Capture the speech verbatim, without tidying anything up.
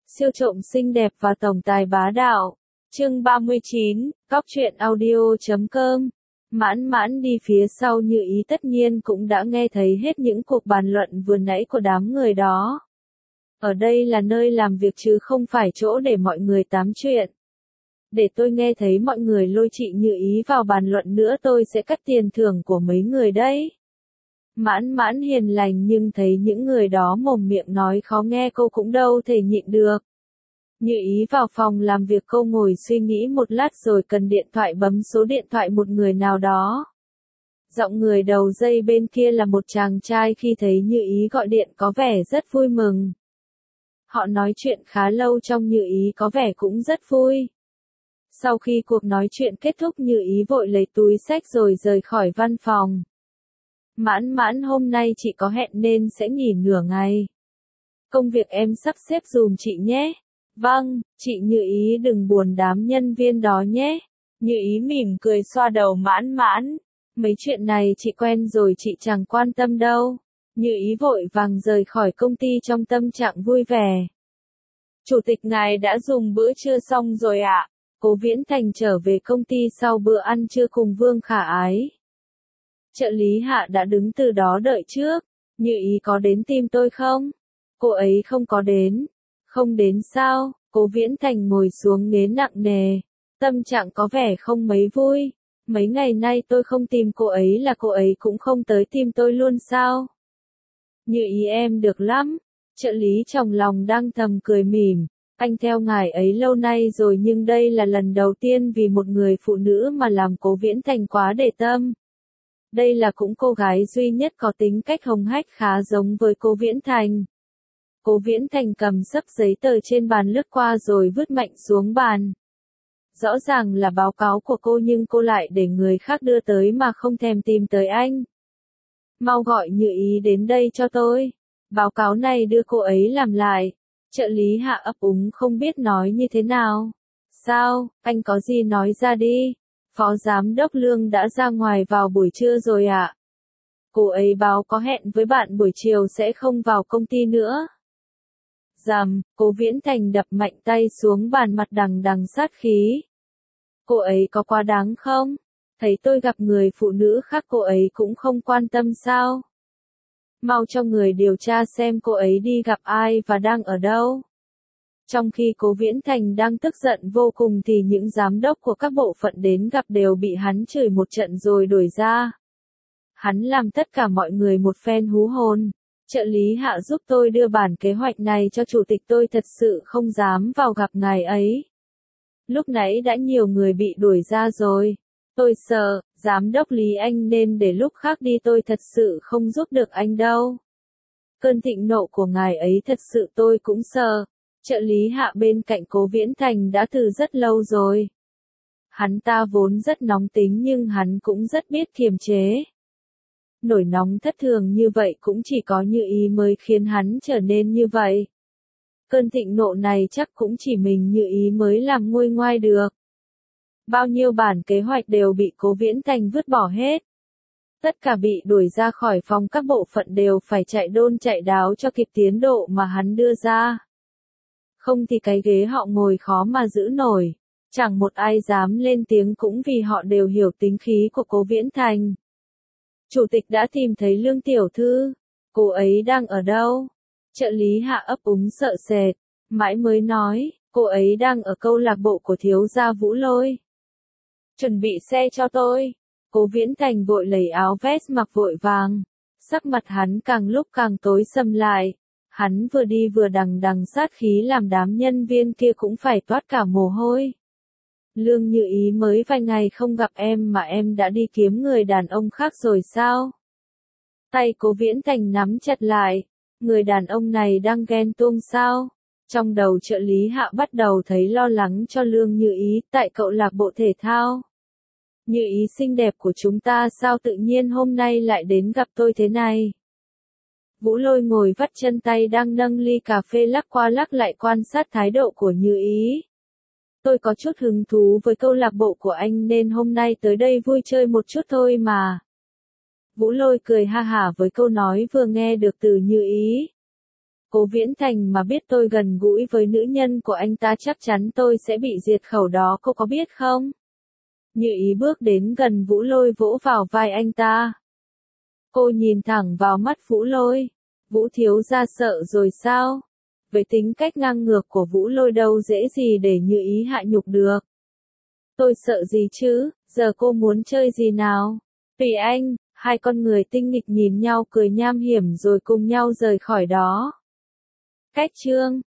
Siêu trộm xinh đẹp và tổng tài bá đạo. Chương ba mươi chín, Cóc truyện audio chấm com. Mãn mãn đi phía sau Như Ý tất nhiên cũng đã nghe thấy hết những cuộc bàn luận vừa nãy của đám người đó. Ở đây là nơi làm việc chứ không phải chỗ để mọi người tám chuyện. Để tôi nghe thấy mọi người lôi chị Như Ý vào bàn luận nữa tôi sẽ cắt tiền thưởng của mấy người đấy. Mãn mãn hiền lành nhưng thấy những người đó mồm miệng nói khó nghe cô cũng đâu thể nhịn được. Như Ý vào phòng làm việc cô ngồi suy nghĩ một lát rồi cần điện thoại bấm số điện thoại một người nào đó. Giọng người đầu dây bên kia là một chàng trai khi thấy Như Ý gọi điện có vẻ rất vui mừng. Họ nói chuyện khá lâu trong Như Ý có vẻ cũng rất vui. Sau khi cuộc nói chuyện kết thúc Như Ý vội lấy túi xách rồi rời khỏi văn phòng. Mãn mãn hôm nay chị có hẹn nên sẽ nghỉ nửa ngày. Công việc em sắp xếp dùm chị nhé. Vâng, chị Như Ý đừng buồn đám nhân viên đó nhé. Như Ý mỉm cười xoa đầu mãn mãn. Mấy chuyện này chị quen rồi chị chẳng quan tâm đâu. Như Ý vội vàng rời khỏi công ty trong tâm trạng vui vẻ. Chủ tịch ngài đã dùng bữa trưa xong rồi ạ. À? Cố Viễn Thành trở về công ty sau bữa ăn trưa cùng Vương Khả Ái. Trợ lý Hạ đã đứng từ đó đợi trước. Như Ý có đến tìm tôi không? Cô ấy không có đến. Không đến sao? Cố Viễn Thành ngồi xuống ghế nặng nề. Tâm trạng có vẻ không mấy vui. Mấy ngày nay tôi không tìm cô ấy là cô ấy cũng không tới tìm tôi luôn sao? Như Ý em được lắm. Trợ lý trong lòng đang thầm cười mỉm. Anh theo ngài ấy lâu nay rồi nhưng đây là lần đầu tiên vì một người phụ nữ mà làm Cố Viễn Thành quá để tâm. Đây là cũng cô gái duy nhất có tính cách hồng hách khá giống với Cố Viễn Thành. Cố Viễn Thành cầm xấp giấy tờ trên bàn lướt qua rồi vứt mạnh xuống bàn. Rõ ràng là báo cáo của cô nhưng cô lại để người khác đưa tới mà không thèm tìm tới anh. Mau gọi Như Ý đến đây cho tôi. Báo cáo này đưa cô ấy làm lại. Trợ lý Hạ ấp úng không biết nói như thế nào. Sao, anh có gì nói ra đi. Phó Giám đốc Lương đã ra ngoài vào buổi trưa rồi ạ. À? Cô ấy báo có hẹn với bạn buổi chiều sẽ không vào công ty nữa. Dầm, Cố Viễn Thành đập mạnh tay xuống bàn mặt đằng đằng sát khí. Cô ấy có quá đáng không? Thấy tôi gặp người phụ nữ khác cô ấy cũng không quan tâm sao? Mau cho người điều tra xem cô ấy đi gặp ai và đang ở đâu. Trong khi Cố Viễn Thành đang tức giận vô cùng thì những giám đốc của các bộ phận đến gặp đều bị hắn chửi một trận rồi đuổi ra. Hắn làm tất cả mọi người một phen hú hồn. Trợ lý Hạ giúp tôi đưa bản kế hoạch này cho chủ tịch tôi thật sự không dám vào gặp ngài ấy. Lúc nãy đã nhiều người bị đuổi ra rồi. Tôi sợ, giám đốc Lý anh nên để lúc khác đi tôi thật sự không giúp được anh đâu. Cơn thịnh nộ của ngài ấy thật sự tôi cũng sợ. Trợ lý Hạ bên cạnh Cố Viễn Thành đã từ rất lâu rồi. Hắn ta vốn rất nóng tính nhưng hắn cũng rất biết kiềm chế. Nổi nóng thất thường như vậy cũng chỉ có Như Ý mới khiến hắn trở nên như vậy. Cơn thịnh nộ này chắc cũng chỉ mình Như Ý mới làm nguôi ngoai được. Bao nhiêu bản kế hoạch đều bị Cố Viễn Thành vứt bỏ hết. Tất cả bị đuổi ra khỏi phòng các bộ phận đều phải chạy đôn chạy đáo cho kịp tiến độ mà hắn đưa ra. Không thì cái ghế họ ngồi khó mà giữ nổi. Chẳng một ai dám lên tiếng cũng vì họ đều hiểu tính khí của Cố Viễn Thành. Chủ tịch đã tìm thấy Lương tiểu thư. Cô ấy đang ở đâu? Trợ lý Hạ ấp úng sợ sệt. Mãi mới nói, cô ấy đang ở câu lạc bộ của thiếu gia Vũ Lôi. Chuẩn bị xe cho tôi. Cố Viễn Thành vội lấy áo vest mặc vội vàng. Sắc mặt hắn càng lúc càng tối sầm lại. Hắn vừa đi vừa đằng đằng sát khí làm đám nhân viên kia cũng phải toát cả mồ hôi. Lương Như Ý mới vài ngày không gặp em mà em đã đi kiếm người đàn ông khác rồi sao? Tay Cố Viễn Thành nắm chặt lại. Người đàn ông này đang ghen tuông sao? Trong đầu trợ lý Hạ bắt đầu thấy lo lắng cho Lương Như Ý tại câu lạc bộ thể thao. Như Ý xinh đẹp của chúng ta sao tự nhiên hôm nay lại đến gặp tôi thế này? Vũ Lôi ngồi vắt chân tay đang nâng ly cà phê lắc qua lắc lại quan sát thái độ của Như Ý. Tôi có chút hứng thú với câu lạc bộ của anh nên hôm nay tới đây vui chơi một chút thôi mà. Vũ Lôi cười ha hả với câu nói vừa nghe được từ Như Ý. Cố Viễn Thành mà biết tôi gần gũi với nữ nhân của anh ta chắc chắn tôi sẽ bị diệt khẩu đó, cô có biết không? Như Ý bước đến gần Vũ Lôi vỗ vào vai anh ta. Cô nhìn thẳng vào mắt Vũ Lôi. Vũ thiếu gia sợ rồi sao? Với tính cách ngang ngược của Vũ Lôi đâu dễ gì để Như Ý hạ nhục được. Tôi sợ gì chứ, giờ cô muốn chơi gì nào? Tùy anh, hai con người tinh nghịch nhìn nhau cười nham hiểm rồi cùng nhau rời khỏi đó. Cách chương